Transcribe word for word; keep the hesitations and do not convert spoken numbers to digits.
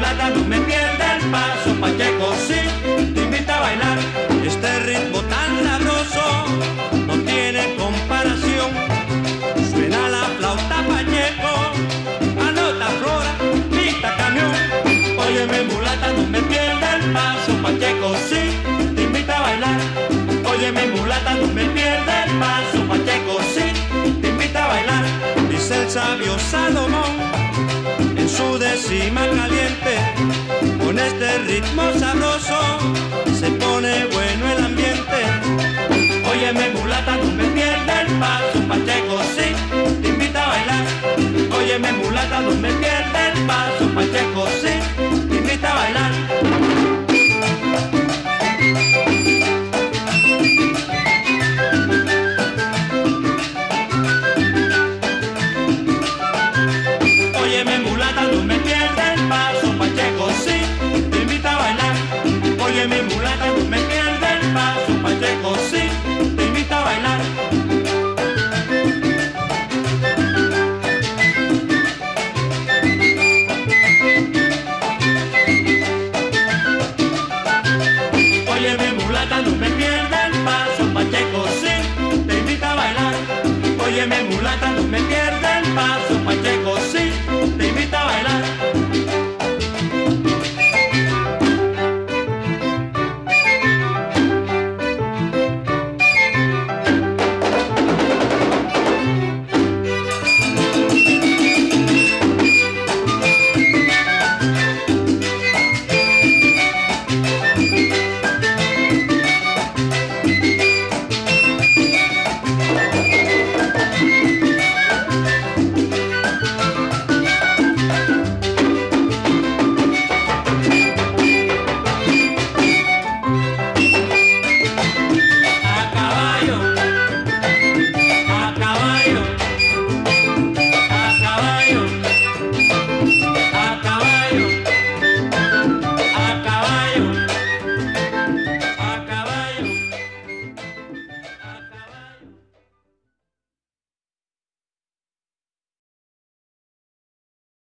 mulata, no me pierda el paso, Pacheco sí, te invita a bailar. Este ritmo tan sabroso no tiene comparación. Suena la flauta, Pacheco, anota flora, pista camión. Óyeme mulata, no me pierda el paso, Pacheco sí, te invita a bailar. Óyeme mulata, no me pierda el paso, Pacheco sí, te invita a bailar. Dice el sabio Salomón en su décima caliente, con este ritmo sabroso se pone bueno el ambiente. Óyeme mulata, no me pierda el paso, Pacheco sí, te invita a bailar. Óyeme mulata, no me pierda el paso, Pacheco sí.